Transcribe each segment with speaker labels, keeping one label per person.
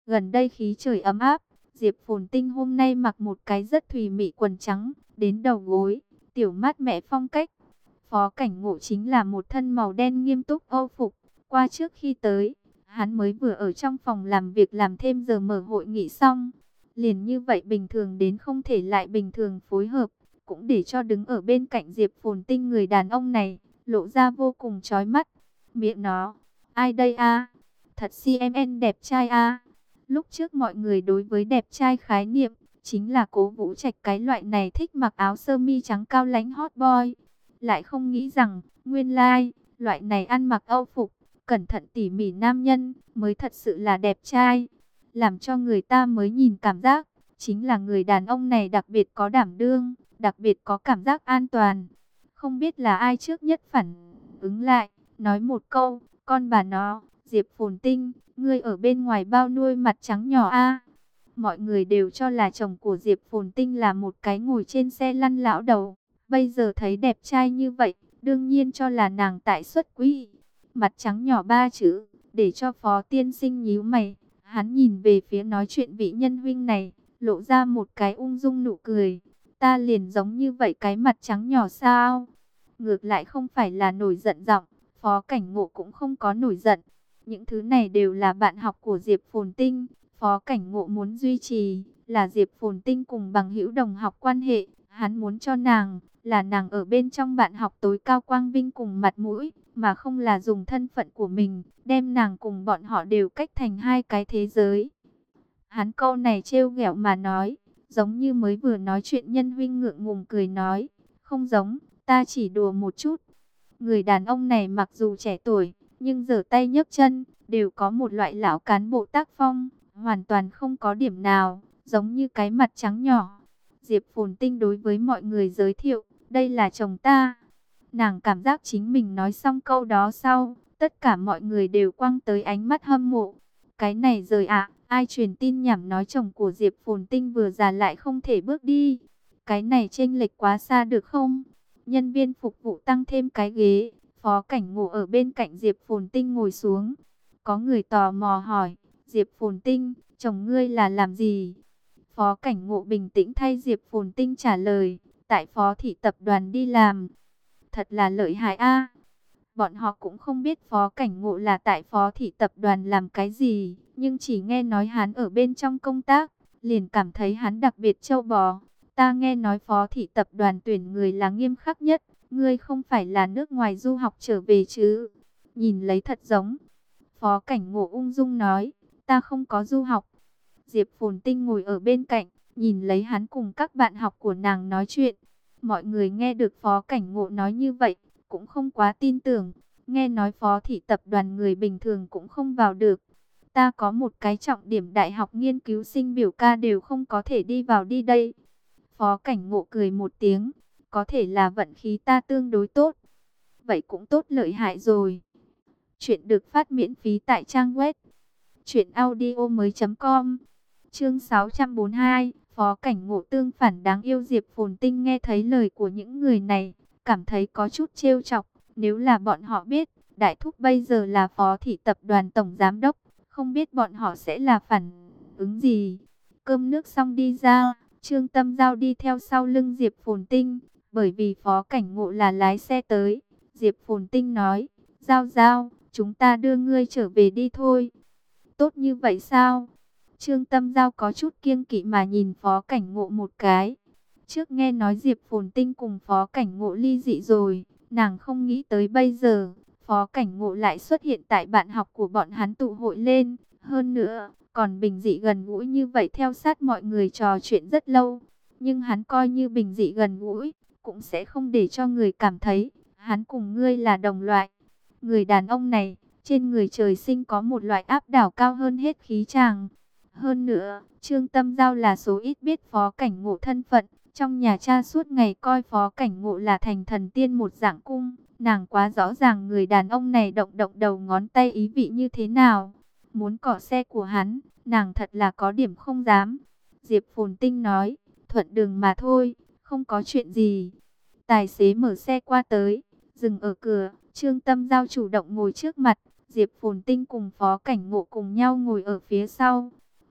Speaker 1: Gần đây khí trời ấm áp, Diệp Phồn Tinh hôm nay mặc một cái rất thùy mị quần trắng, đến đầu gối, tiểu mát mẻ phong cách. Phó Cảnh Ngộ chính là một thân màu đen nghiêm túc âu phục. Qua trước khi tới, hắn mới vừa ở trong phòng làm việc làm thêm giờ mở hội nghị xong. Liền như vậy bình thường đến không thể lại bình thường phối hợp, cũng để cho đứng ở bên cạnh Diệp Phồn Tinh người đàn ông này, lộ ra vô cùng chói mắt. Miệng nó, ai đây a? Thật CMN đẹp trai a. Lúc trước mọi người đối với đẹp trai khái niệm, chính là Cố Vũ Trạch cái loại này thích mặc áo sơ mi trắng cao lãnh hot boy. Lại không nghĩ rằng, nguyên lai, loại này ăn mặc âu phục, cẩn thận tỉ mỉ nam nhân, mới thật sự là đẹp trai. Làm cho người ta mới nhìn cảm giác, chính là người đàn ông này đặc biệt có đảm đương, đặc biệt có cảm giác an toàn. Không biết là ai trước nhất phản ứng lại, nói một câu, con bà nó, Diệp Phồn Tinh, ngươi ở bên ngoài bao nuôi mặt trắng nhỏ a. Mọi người đều cho là chồng của Diệp Phồn Tinh là một cái ngồi trên xe lăn lão đầu. Bây giờ thấy đẹp trai như vậy, đương nhiên cho là nàng tại xuất quý. Mặt trắng nhỏ ba chữ, để cho Phó Tiên Sinh nhíu mày. Hắn nhìn về phía nói chuyện vị nhân huynh này, lộ ra một cái ung dung nụ cười. Ta liền giống như vậy cái mặt trắng nhỏ sao? Ngược lại không phải là nổi giận giọng, Phó Cảnh Ngộ cũng không có nổi giận. Những thứ này đều là bạn học của Diệp Phồn Tinh. Phó Cảnh Ngộ muốn duy trì là Diệp Phồn Tinh cùng bằng hữu đồng học quan hệ. Hắn muốn cho nàng là nàng ở bên trong bạn học tối cao quang vinh cùng mặt mũi, mà không là dùng thân phận của mình, đem nàng cùng bọn họ đều cách thành hai cái thế giới. Hắn câu này trêu ghẹo mà nói, giống như mới vừa nói chuyện nhân huynh ngượng ngùng cười nói, không giống, ta chỉ đùa một chút. Người đàn ông này mặc dù trẻ tuổi, nhưng giở tay nhấc chân, đều có một loại lão cán bộ tác phong, hoàn toàn không có điểm nào, giống như cái mặt trắng nhỏ. Diệp Phồn Tinh đối với mọi người giới thiệu, đây là chồng ta. Nàng cảm giác chính mình nói xong câu đó sau, tất cả mọi người đều quăng tới ánh mắt hâm mộ. Cái này rồi ạ, ai truyền tin nhảm nói chồng của Diệp Phồn Tinh vừa già lại không thể bước đi. Cái này chênh lệch quá xa được không? Nhân viên phục vụ tăng thêm cái ghế, Phó Cảnh Ngộ ở bên cạnh Diệp Phồn Tinh ngồi xuống. Có người tò mò hỏi, Diệp Phồn Tinh, chồng ngươi là làm gì? Phó Cảnh Ngộ bình tĩnh thay Diệp Phồn Tinh trả lời, tại Phó Thị Tập đoàn đi làm. Thật là lợi hại a. Bọn họ cũng không biết Phó Cảnh Ngộ là tại Phó Thị Tập đoàn làm cái gì, nhưng chỉ nghe nói hắn ở bên trong công tác, liền cảm thấy hắn đặc biệt trâu bò. Ta nghe nói Phó Thị Tập đoàn tuyển người là nghiêm khắc nhất, ngươi không phải là nước ngoài du học trở về chứ? Nhìn lấy thật giống. Phó Cảnh Ngộ ung dung nói, ta không có du học. Diệp Phồn Tinh ngồi ở bên cạnh, nhìn lấy hắn cùng các bạn học của nàng nói chuyện. Mọi người nghe được Phó Cảnh Ngộ nói như vậy, cũng không quá tin tưởng. Nghe nói Phó Thị Tập đoàn người bình thường cũng không vào được. Ta có một cái trọng điểm đại học nghiên cứu sinh biểu ca đều không có thể đi vào đi đây. Phó Cảnh Ngộ cười một tiếng, có thể là vận khí ta tương đối tốt. Vậy cũng tốt lợi hại rồi. Chuyện được phát miễn phí tại trang web truyệnaudiomoi.com. Chương 642, Phó Cảnh Ngộ tương phản đáng yêu. Diệp Phồn Tinh nghe thấy lời của những người này, cảm thấy có chút trêu chọc. Nếu là bọn họ biết, Đại Thúc bây giờ là Phó Thị Tập đoàn Tổng Giám Đốc, không biết bọn họ sẽ là phản ứng gì. Cơm nước xong đi ra, Trương Tâm Giao đi theo sau lưng Diệp Phồn Tinh, bởi vì Phó Cảnh Ngộ là lái xe tới. Diệp Phồn Tinh nói, Giao Giao, chúng ta đưa ngươi trở về đi thôi. Tốt như vậy sao? Trương Tâm Giao có chút kiêng kỵ mà nhìn Phó Cảnh Ngộ một cái. Trước nghe nói Diệp Phồn Tinh cùng Phó Cảnh Ngộ ly dị rồi, nàng không nghĩ tới bây giờ, Phó Cảnh Ngộ lại xuất hiện tại bạn học của bọn hắn tụ hội lên. Hơn nữa, còn bình dị gần gũi như vậy theo sát mọi người trò chuyện rất lâu. Nhưng hắn coi như bình dị gần gũi, cũng sẽ không để cho người cảm thấy, hắn cùng ngươi là đồng loại. Người đàn ông này, trên người trời sinh có một loại áp đảo cao hơn hết khí chàng. Hơn nữa, Trương Tâm Giao là số ít biết Phó Cảnh Ngộ thân phận. Trong nhà cha suốt ngày coi Phó Cảnh Ngộ là thành thần tiên một dạng cung. Nàng quá rõ ràng người đàn ông này động động đầu ngón tay ý vị như thế nào. Muốn cọ xe của hắn, nàng thật là có điểm không dám. Diệp Phồn Tinh nói, thuận đường mà thôi, không có chuyện gì. Tài xế mở xe qua tới, dừng ở cửa. Trương Tâm Giao chủ động ngồi trước mặt, Diệp Phồn Tinh cùng Phó Cảnh Ngộ cùng nhau ngồi ở phía sau.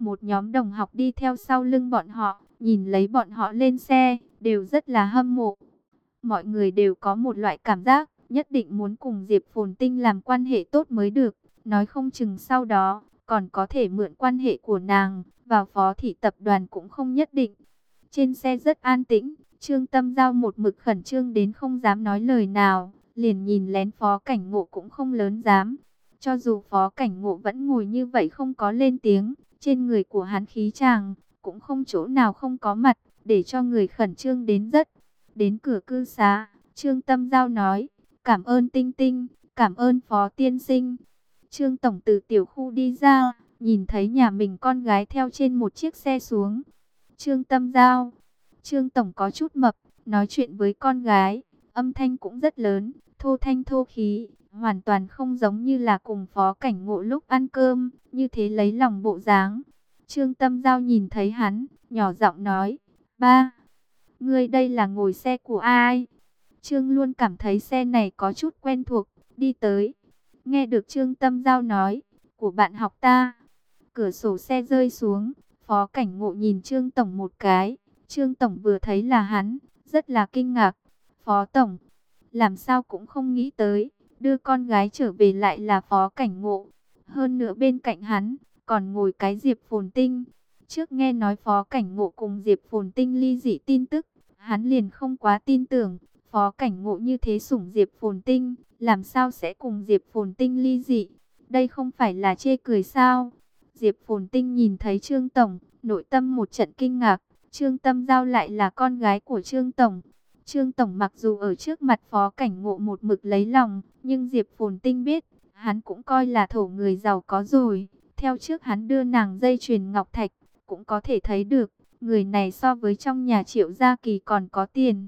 Speaker 1: Một nhóm đồng học đi theo sau lưng bọn họ, nhìn lấy bọn họ lên xe, đều rất là hâm mộ. Mọi người đều có một loại cảm giác, nhất định muốn cùng Diệp Phồn Tinh làm quan hệ tốt mới được. Nói không chừng sau đó, còn có thể mượn quan hệ của nàng, vào phó thị tập đoàn cũng không nhất định. Trên xe rất an tĩnh, Trương Tâm Giao một mực khẩn trương đến không dám nói lời nào, liền nhìn lén Phó Cảnh Ngộ cũng không lớn dám. Cho dù Phó Cảnh Ngộ vẫn ngồi như vậy không có lên tiếng, trên người của hắn khí chàng, cũng không chỗ nào không có mặt, để cho người khẩn trương đến rất. Đến cửa cư xá, Trương Tâm Giao nói, cảm ơn Tinh Tinh, cảm ơn Phó Tiên Sinh. Trương Tổng từ tiểu khu đi ra, nhìn thấy nhà mình con gái theo trên một chiếc xe xuống. Trương Tâm Giao, Trương Tổng có chút mập, nói chuyện với con gái, âm thanh cũng rất lớn, thô thanh thô khí, hoàn toàn không giống như là cùng Phó Cảnh Ngộ lúc ăn cơm, như thế lấy lòng bộ dáng. Trương Tâm Giao nhìn thấy hắn, nhỏ giọng nói, ba, ngươi đây là ngồi xe của ai? Trương luôn cảm thấy xe này có chút quen thuộc, đi tới. Nghe được Trương Tâm Giao nói, của bạn học ta. Cửa sổ xe rơi xuống, Phó Cảnh Ngộ nhìn Trương Tổng một cái. Trương Tổng vừa thấy là hắn, rất là kinh ngạc. Phó Tổng, làm sao cũng không nghĩ tới, đưa con gái trở về lại là Phó Cảnh Ngộ. Hơn nữa bên cạnh hắn, còn ngồi cái Diệp Phồn Tinh. Trước nghe nói Phó Cảnh Ngộ cùng Diệp Phồn Tinh ly dị tin tức, hắn liền không quá tin tưởng. Phó Cảnh Ngộ như thế sủng Diệp Phồn Tinh, làm sao sẽ cùng Diệp Phồn Tinh ly dị? Đây không phải là chê cười sao? Diệp Phồn Tinh nhìn thấy Trương Tổng, nội tâm một trận kinh ngạc. Trương Tâm Giao lại là con gái của Trương Tổng. Trương Tổng mặc dù ở trước mặt Phó Cảnh Ngộ một mực lấy lòng, nhưng Diệp Phồn Tinh biết, hắn cũng coi là thổ người giàu có rồi. Theo trước hắn đưa nàng dây chuyền ngọc thạch, cũng có thể thấy được, người này so với trong nhà Triệu Gia Kỳ còn có tiền.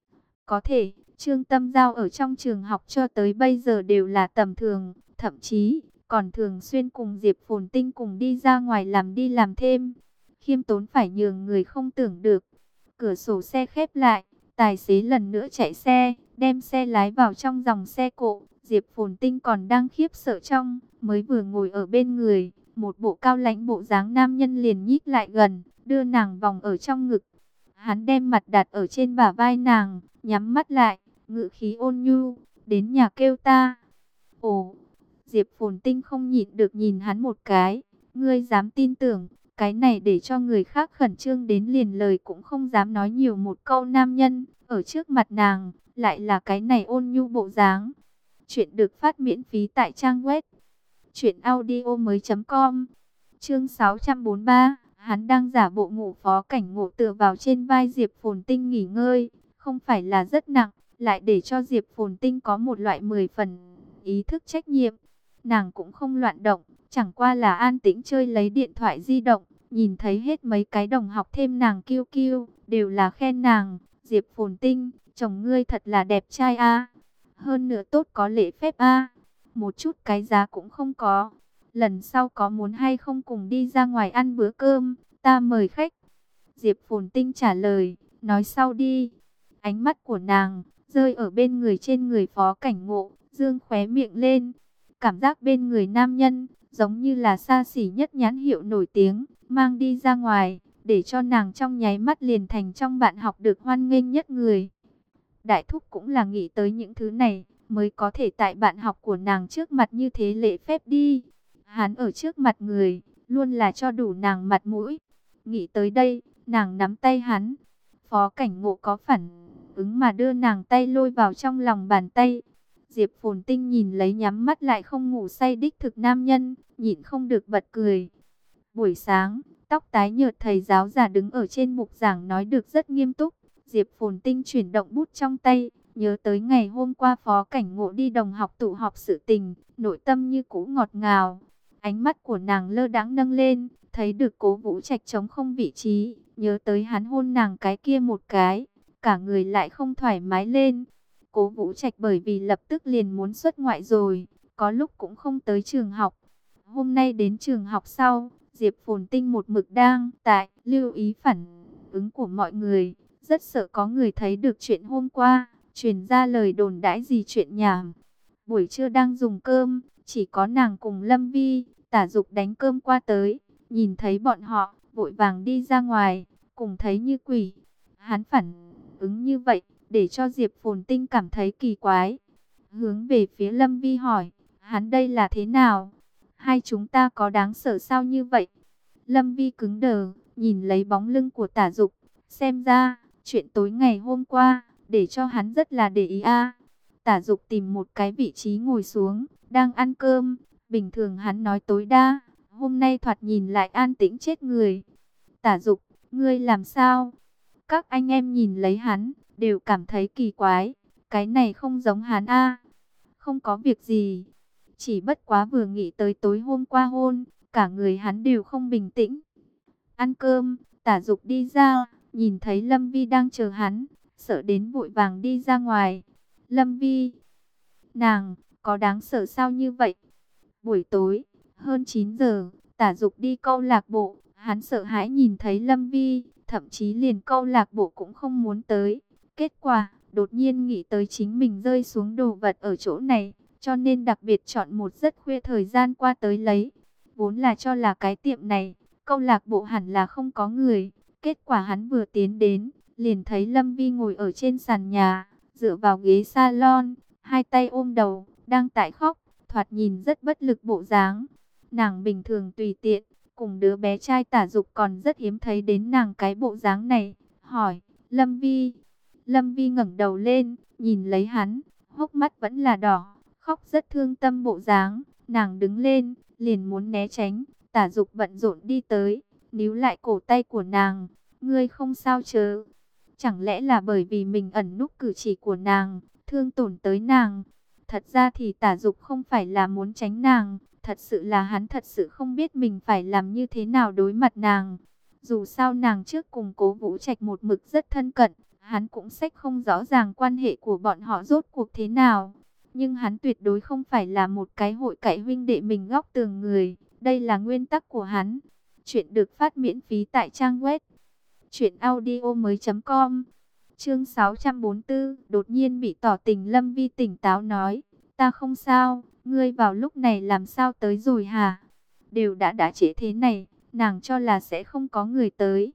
Speaker 1: Có thể, Trương Tâm Giao ở trong trường học cho tới bây giờ đều là tầm thường, thậm chí còn thường xuyên cùng Diệp Phồn Tinh cùng đi ra ngoài làm đi làm thêm. Khiêm tốn phải nhường người không tưởng được. Cửa sổ xe khép lại, tài xế lần nữa chạy xe, đem xe lái vào trong dòng xe cộ. Diệp Phồn Tinh còn đang khiếp sợ trong, mới vừa ngồi ở bên người, một bộ cao lãnh bộ dáng nam nhân liền nhích lại gần, đưa nàng vòng ở trong ngực. Hắn đem mặt đặt ở trên bả vai nàng, nhắm mắt lại, ngữ khí ôn nhu, đến nhà kêu ta. Ồ, Diệp Phồn Tinh không nhịn được nhìn hắn một cái, ngươi dám tin tưởng, cái này để cho người khác khẩn trương đến liền lời cũng không dám nói nhiều một câu nam nhân, ở trước mặt nàng, lại là cái này ôn nhu bộ dáng. Chuyện được phát miễn phí tại trang web truyệnaudiomoi.com. Chương 643, hắn đang giả bộ ngủ. Phó Cảnh Ngộ tựa vào trên vai Diệp Phồn Tinh nghỉ ngơi, không phải là rất nặng, lại để cho Diệp Phồn Tinh có một loại 10 phần ý thức trách nhiệm. Nàng cũng không loạn động, chẳng qua là an tĩnh chơi lấy điện thoại di động, nhìn thấy hết mấy cái đồng học thêm nàng kiêu kiêu, đều là khen nàng, Diệp Phồn Tinh, chồng ngươi thật là đẹp trai a, hơn nữa tốt có lễ phép a, một chút cái giá cũng không có. Lần sau có muốn hay không cùng đi ra ngoài ăn bữa cơm, ta mời khách. Diệp Phồn Tinh trả lời, nói sau đi. Ánh mắt của nàng rơi ở bên người trên người Phó Cảnh Ngộ, dương khóe miệng lên. Cảm giác bên người nam nhân, giống như là xa xỉ nhất nhãn hiệu nổi tiếng, mang đi ra ngoài, để cho nàng trong nháy mắt liền thành trong bạn học được hoan nghênh nhất người. Đại thúc cũng là nghĩ tới những thứ này, mới có thể tại bạn học của nàng trước mặt như thế lễ phép đi. Hắn ở trước mặt người, luôn là cho đủ nàng mặt mũi. Nghĩ tới đây, nàng nắm tay hắn. Phó Cảnh Ngộ có phản ứng mà đưa nàng tay lôi vào trong lòng bàn tay. Diệp Phồn Tinh nhìn lấy nhắm mắt lại không ngủ say đích thực nam nhân, nhịn không được bật cười. Buổi sáng, tóc tái nhợt thầy giáo già đứng ở trên bục giảng nói được rất nghiêm túc. Diệp Phồn Tinh chuyển động bút trong tay, nhớ tới ngày hôm qua Phó Cảnh Ngộ đi đồng học tụ họp sự tình, nội tâm như cũ ngọt ngào. Ánh mắt của nàng lơ đãng nâng lên, thấy được Cố Vũ Trạch trống không vị trí, nhớ tới hắn hôn nàng cái kia một cái, cả người lại không thoải mái lên. Cố Vũ Trạch bởi vì lập tức liền muốn xuất ngoại rồi, có lúc cũng không tới trường học. Hôm nay đến trường học sau, Diệp Phồn Tinh một mực đang tại lưu ý phản ứng của mọi người, rất sợ có người thấy được chuyện hôm qua, truyền ra lời đồn đãi gì chuyện nhảm. Buổi trưa đang dùng cơm, chỉ có nàng cùng Lâm Vi, Tả Dục đánh cơm qua tới. nhìn thấy bọn họ, vội vàng đi ra ngoài, cùng thấy như quỷ. Hắn phản ứng như vậy, để cho Diệp Phồn Tinh cảm thấy kỳ quái. Hướng về phía Lâm Vi hỏi, hắn đây là thế nào? Hai chúng ta có đáng sợ sao như vậy? Lâm Vi cứng đờ, nhìn lấy bóng lưng của Tả Dục, xem ra, chuyện tối ngày hôm qua, để cho hắn rất là để ý a. Tả Dục tìm một cái vị trí ngồi xuống, đang ăn cơm, bình thường hắn nói tối đa, hôm nay thoạt nhìn lại an tĩnh chết người. Tả Dục, ngươi làm sao? Các anh em nhìn lấy hắn, đều cảm thấy kỳ quái, cái này không giống hắn a. Không có việc gì, chỉ bất quá vừa nghĩ tới tối hôm qua hôn, cả người hắn đều không bình tĩnh. Ăn cơm, Tả Dục đi ra, nhìn thấy Lâm Vi đang chờ hắn, sợ đến vội vàng đi ra ngoài. Lâm Vi, nàng, có đáng sợ sao như vậy? Buổi tối, hơn 9 giờ, Tả Dục đi câu lạc bộ, hắn sợ hãi nhìn thấy Lâm Vi, thậm chí liền câu lạc bộ cũng không muốn tới. Kết quả, đột nhiên nghĩ tới chính mình rơi xuống đồ vật ở chỗ này, cho nên đặc biệt chọn một rất khuya thời gian qua tới lấy. Vốn là cho là cái tiệm này, câu lạc bộ hẳn là không có người. Kết quả hắn vừa tiến đến, liền thấy Lâm Vi ngồi ở trên sàn nhà, dựa vào ghế salon, hai tay ôm đầu, đang tại khóc, thoạt nhìn rất bất lực bộ dáng. Nàng bình thường tùy tiện, cùng đứa bé trai Tả Dục còn rất hiếm thấy đến nàng cái bộ dáng này. Hỏi, Lâm Vi. Lâm Vi ngẩng đầu lên, nhìn lấy hắn, hốc mắt vẫn là đỏ, khóc rất thương tâm bộ dáng. Nàng đứng lên, liền muốn né tránh, Tả Dục bận rộn đi tới, níu lại cổ tay của nàng. Ngươi không sao chứ? Chẳng lẽ là bởi vì mình ẩn núp cử chỉ của nàng, thương tổn tới nàng? Thật ra thì Tả Dục không phải là muốn tránh nàng, thật sự là hắn thật sự không biết mình phải làm như thế nào đối mặt nàng. Dù sao nàng trước cùng Cố Vũ Trạch một mực rất thân cận, hắn cũng sách không rõ ràng quan hệ của bọn họ rốt cuộc thế nào. Nhưng hắn tuyệt đối không phải là một cái hội cải huynh đệ mình góc tường người, đây là nguyên tắc của hắn. Chuyện được phát miễn phí tại trang web truyệnaudiomoi.com. Chương 644, đột nhiên bị tỏ tình. Lâm Vi tỉnh táo nói, ta không sao, ngươi vào lúc này làm sao tới rồi hả? Đều đã trễ thế này, nàng cho là sẽ không có người tới.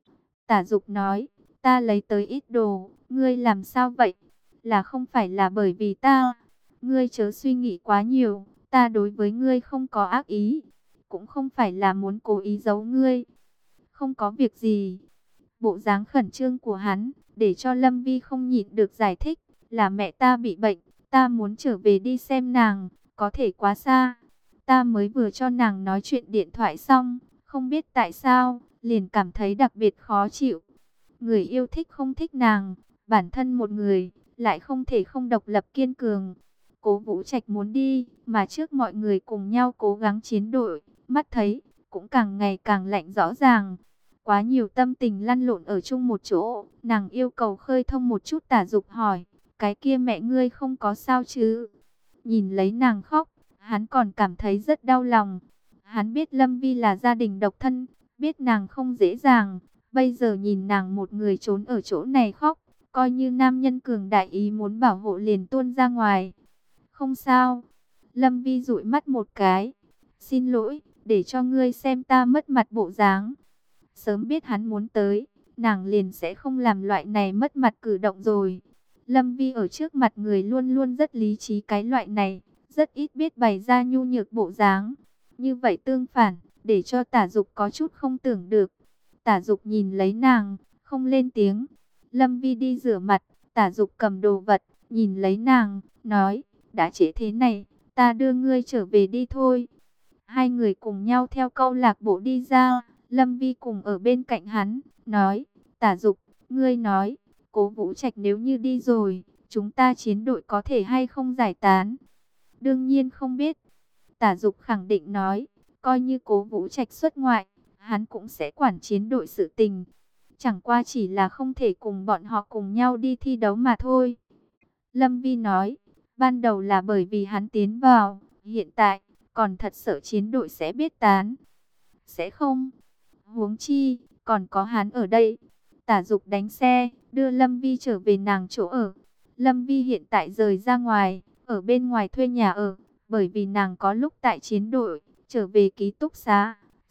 Speaker 1: Tả Dục nói, ta lấy tới ít đồ, ngươi làm sao vậy? Là không phải là bởi vì ta? Ngươi chớ suy nghĩ quá nhiều, ta đối với ngươi không có ác ý, cũng không phải là muốn cố ý giấu ngươi. Không có việc gì. Bộ dáng khẩn trương của hắn, để cho Lâm Vi không nhịn được giải thích, là mẹ ta bị bệnh, ta muốn trở về đi xem nàng, có thể quá xa. Ta mới vừa cho nàng nói chuyện điện thoại xong, không biết tại sao, liền cảm thấy đặc biệt khó chịu. Người yêu thích không thích nàng, bản thân một người, lại không thể không độc lập kiên cường. Cố Vũ Trạch muốn đi, mà trước mọi người cùng nhau cố gắng chiến đội, mắt thấy, cũng càng ngày càng lạnh rõ ràng. Quá nhiều tâm tình lăn lộn ở chung một chỗ, nàng yêu cầu khơi thông một chút. Tả Dục hỏi, cái kia mẹ ngươi không có sao chứ? Nhìn lấy nàng khóc, hắn còn cảm thấy rất đau lòng. Hắn biết Lâm Vi là gia đình độc thân, biết nàng không dễ dàng. Bây giờ nhìn nàng một người trốn ở chỗ này khóc, coi như nam nhân cường đại ý muốn bảo hộ liền tuôn ra ngoài. Không sao. Lâm Vi dụi mắt một cái. Xin lỗi, để cho ngươi xem ta mất mặt bộ dáng. Sớm biết hắn muốn tới, nàng liền sẽ không làm loại này mất mặt cử động rồi. Lâm Vi ở trước mặt người luôn luôn rất lý trí, cái loại này, rất ít biết bày ra nhu nhược bộ dáng. Như vậy tương phản, để cho Tả Dục có chút không tưởng được. Tả Dục nhìn lấy nàng, không lên tiếng. Lâm Vi đi rửa mặt, Tả Dục cầm đồ vật, nhìn lấy nàng, nói, đã trễ thế này, ta đưa ngươi trở về đi thôi. Hai người cùng nhau theo câu lạc bộ đi ra, Lâm Vi cùng ở bên cạnh hắn, nói, Tả Dục, ngươi nói, Cố Vũ Trạch nếu như đi rồi, chúng ta chiến đội có thể hay không giải tán? Đương nhiên không biết. Tả Dục khẳng định nói, coi như Cố Vũ Trạch xuất ngoại, hắn cũng sẽ quản chiến đội sự tình. Chẳng qua chỉ là không thể cùng bọn họ cùng nhau đi thi đấu mà thôi. Lâm Vi nói, ban đầu là bởi vì hắn tiến vào, hiện tại, còn thật sợ chiến đội sẽ biết tán. Sẽ không. Huống chi, còn có hắn ở đây. Tả Dục đánh xe, đưa Lâm Vi trở về nàng chỗ ở. Lâm Vi hiện tại rời ra ngoài, ở bên ngoài thuê nhà ở, bởi vì nàng có lúc tại chiến đội, trở về ký túc xá,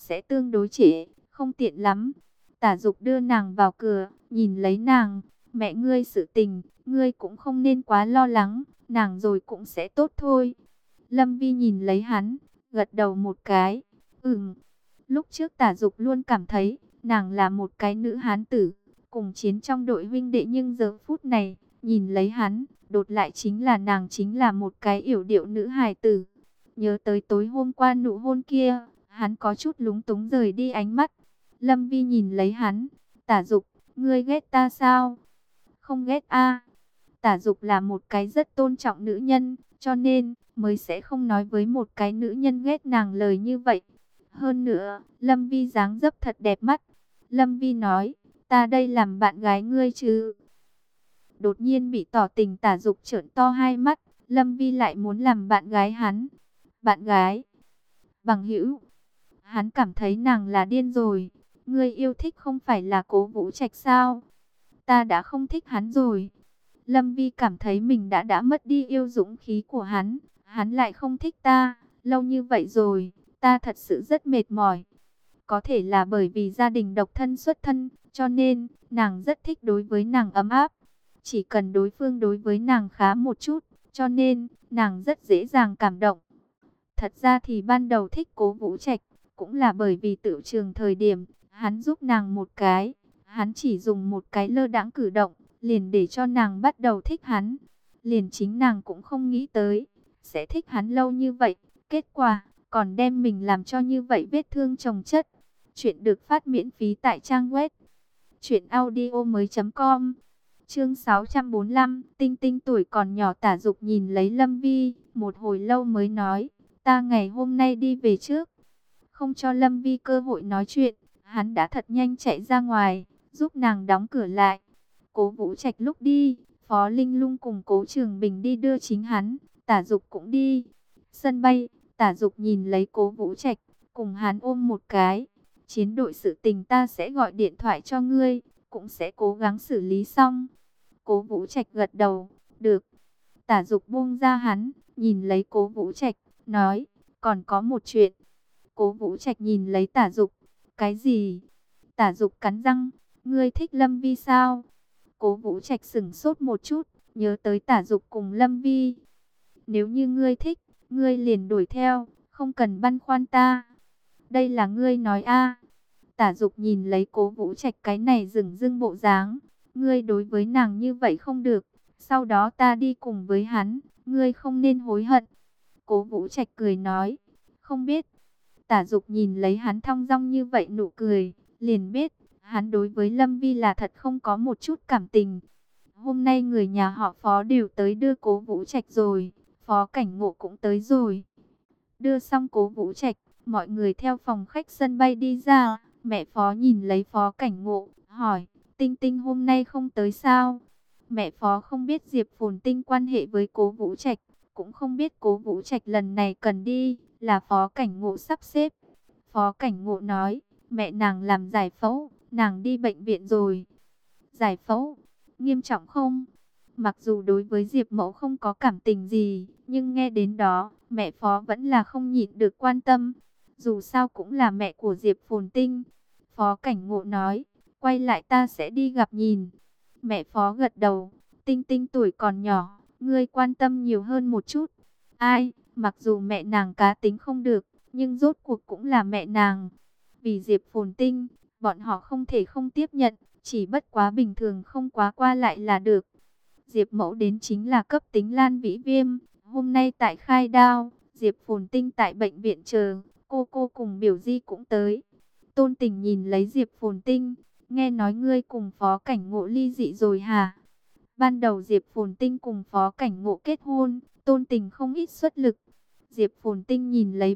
Speaker 1: sẽ tương đối trễ, không tiện lắm. Tả Dục đưa nàng vào cửa, nhìn lấy nàng, mẹ ngươi sự tình, ngươi cũng không nên quá lo lắng, nàng rồi cũng sẽ tốt thôi. Lâm Vi nhìn lấy hắn, gật đầu một cái, lúc trước Tả Dục luôn cảm thấy, nàng là một cái nữ hán tử, cùng chiến trong đội huynh đệ, nhưng giờ phút này, nhìn lấy hắn, đột lại chính là nàng chính là một cái yểu điệu nữ hài tử. Nhớ tới tối hôm qua nụ hôn kia, hắn có chút lúng túng rời đi ánh mắt. Lâm Vi nhìn lấy hắn, Tả Dục, ngươi ghét ta sao? Không ghét a. Tả Dục là một cái rất tôn trọng nữ nhân, cho nên mới sẽ không nói với một cái nữ nhân ghét nàng lời như vậy. Hơn nữa, Lâm Vi dáng dấp thật đẹp mắt. Lâm Vi nói, ta đây làm bạn gái ngươi chứ? Đột nhiên bị tỏ tình, Tả Dục trợn to hai mắt, Lâm Vi lại muốn làm bạn gái hắn. Bạn gái? Bằng hữu? Hắn cảm thấy nàng là điên rồi. Ngươi yêu thích không phải là Cố Vũ Trạch sao? Ta đã không thích hắn rồi. Lâm Vi cảm thấy mình đã mất đi yêu dũng khí của hắn. Hắn lại không thích ta. Lâu như vậy rồi, ta thật sự rất mệt mỏi. Có thể là bởi vì gia đình độc thân xuất thân, cho nên nàng rất thích đối với nàng ấm áp. Chỉ cần đối phương đối với nàng khá một chút, cho nên nàng rất dễ dàng cảm động. Thật ra thì ban đầu thích Cố Vũ Trạch, cũng là bởi vì Tựu Trường thời điểm, hắn giúp nàng một cái. Hắn chỉ dùng một cái lơ đãng cử động, liền để cho nàng bắt đầu thích hắn. Liền chính nàng cũng không nghĩ tới, sẽ thích hắn lâu như vậy. Kết quả, còn đem mình làm cho như vậy, vết thương chồng chất. Chuyện được phát miễn phí tại trang web truyệnaudiomoi.com. Chương 645, Tinh Tinh tuổi còn nhỏ. Tả Dục nhìn lấy Lâm Vi, một hồi lâu mới nói, ta ngày hôm nay đi về trước. Không cho Lâm Vi cơ hội nói chuyện, hắn đã thật nhanh chạy ra ngoài, giúp nàng đóng cửa lại. Cố Vũ Trạch lúc đi, Phó Linh Lung cùng Cố Trường Bình đi đưa chính hắn, Tả Dục cũng đi. Sân bay, Tả Dục nhìn lấy Cố Vũ Trạch, cùng hắn ôm một cái. Chiến đội sự tình ta sẽ gọi điện thoại cho ngươi, cũng sẽ cố gắng xử lý xong. Cố Vũ Trạch gật đầu, được. Tả Dục buông ra hắn, nhìn lấy Cố Vũ Trạch, nói, còn có một chuyện. Cố Vũ Trạch nhìn lấy Tả Dục, cái gì? Tả Dục cắn răng, ngươi thích Lâm Vi sao? Cố Vũ Trạch sững sốt một chút, nhớ tới Tả Dục cùng Lâm Vi. Nếu như ngươi thích, ngươi liền đuổi theo, không cần băn khoăn ta. Đây là ngươi nói a. Tả Dục nhìn lấy Cố Vũ Trạch cái này dửng dưng bộ dáng, ngươi đối với nàng như vậy không được, sau đó ta đi cùng với hắn, ngươi không nên hối hận. Cố Vũ Trạch cười nói, không biết. Tả Dục nhìn lấy hắn thong dong như vậy nụ cười, liền biết, hắn đối với Lâm Vi là thật không có một chút cảm tình. Hôm nay người nhà họ Phó đều tới đưa Cố Vũ Trạch rồi, Phó Cảnh Ngộ cũng tới rồi. Đưa xong Cố Vũ Trạch, mọi người theo phòng khách sân bay đi ra, mẹ Phó nhìn lấy Phó Cảnh Ngộ, hỏi, Tinh Tinh hôm nay không tới sao? Mẹ Phó không biết Diệp Phồn Tinh quan hệ với Cố Vũ Trạch, cũng không biết Cố Vũ Trạch lần này cần đi, là Phó Cảnh Ngộ sắp xếp. Phó Cảnh Ngộ nói, mẹ nàng làm giải phẫu, nàng đi bệnh viện rồi. Giải phẫu, nghiêm trọng không? Mặc dù đối với Diệp Mẫu không có cảm tình gì, nhưng nghe đến đó, mẹ Phó vẫn là không nhịn được quan tâm. Dù sao cũng là mẹ của Diệp Phồn Tinh. Phó Cảnh Ngộ nói, quay lại ta sẽ đi gặp nhìn. Mẹ Phó gật đầu, Tinh Tinh tuổi còn nhỏ, ngươi quan tâm nhiều hơn một chút. Ai, mặc dù mẹ nàng cá tính không được, nhưng rốt cuộc cũng là mẹ nàng. Vì Diệp Phồn Tinh, bọn họ không thể không tiếp nhận, chỉ bất quá bình thường không quá qua lại là được. Diệp Mẫu đến chính là cấp tính Lan Vĩ Viêm, hôm nay tại khai đao, Diệp Phồn Tinh tại bệnh viện chờ, cô cùng Biểu Di cũng tới. Tôn Tình nhìn lấy Diệp Phồn Tinh, nghe nói ngươi cùng Phó Cảnh Ngộ ly dị rồi hả? Ban đầu Diệp Phồn Tinh cùng Phó Cảnh Ngộ kết hôn, Tôn Tình không ít xuất lực. Diệp Phồn Tinh nhìn lấy